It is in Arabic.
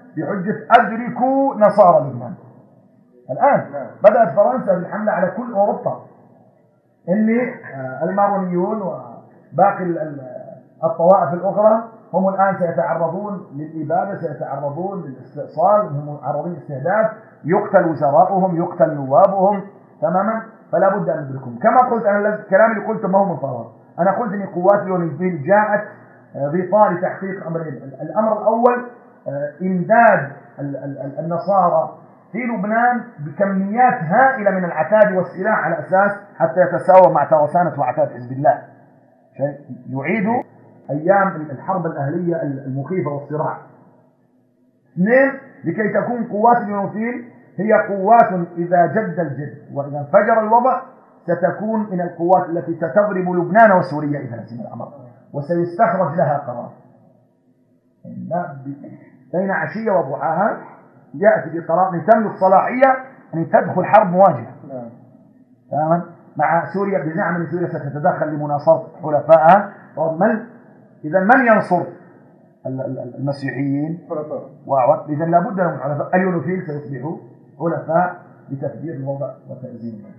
بحجة أدركوا نصارى لبنان. الآن بدأت فرنسا بالحملة على كل أوروبا، إن المارونيون وباقي الطوائف الأخرى هم الآن سيتعرضون للإبادة، سيتعرضون للاستئصال، هم معرضين للاستهداف، يقتل وزراؤهم، يقتل نوابهم تماما. فلا بد أن ندركهم. كما قلت أنا الكلام اللي قلته ما هو من فراغ، أنا قلت أن قوات اليونيفيل جاءت بإطار تحقيق أمرين. الأمر الأول إمداد النصارى في لبنان بكميات هائلة من العتاد والسلاح على أساس حتى يتساوى مع ترسانة وعتاد حزب الله، يعيدوا أيام الحرب الأهلية المخيفة والصراع. اثنين، لكي تكون قوات اليونيفيل هي قوات إذا جد الجد وإذا انفجر الوضع ستكون من القوات التي ستضرب لبنان وسوريا إذا لزم الأمر، وسيستخرج لها قرار. بين عشية وضحاها يأتي بقرار أن تملك صلاحية أن تدخل حرب مواجهة تماما مع سوريا بزعم أن سوريا ستتدخل لمناصرة حلفائها. إذا من ينصر المسيحيين؟ إذا لابد من حلفاء. اليونيفيل سيصبحوا حلفاء لتفجير الوضع وتأزيمه.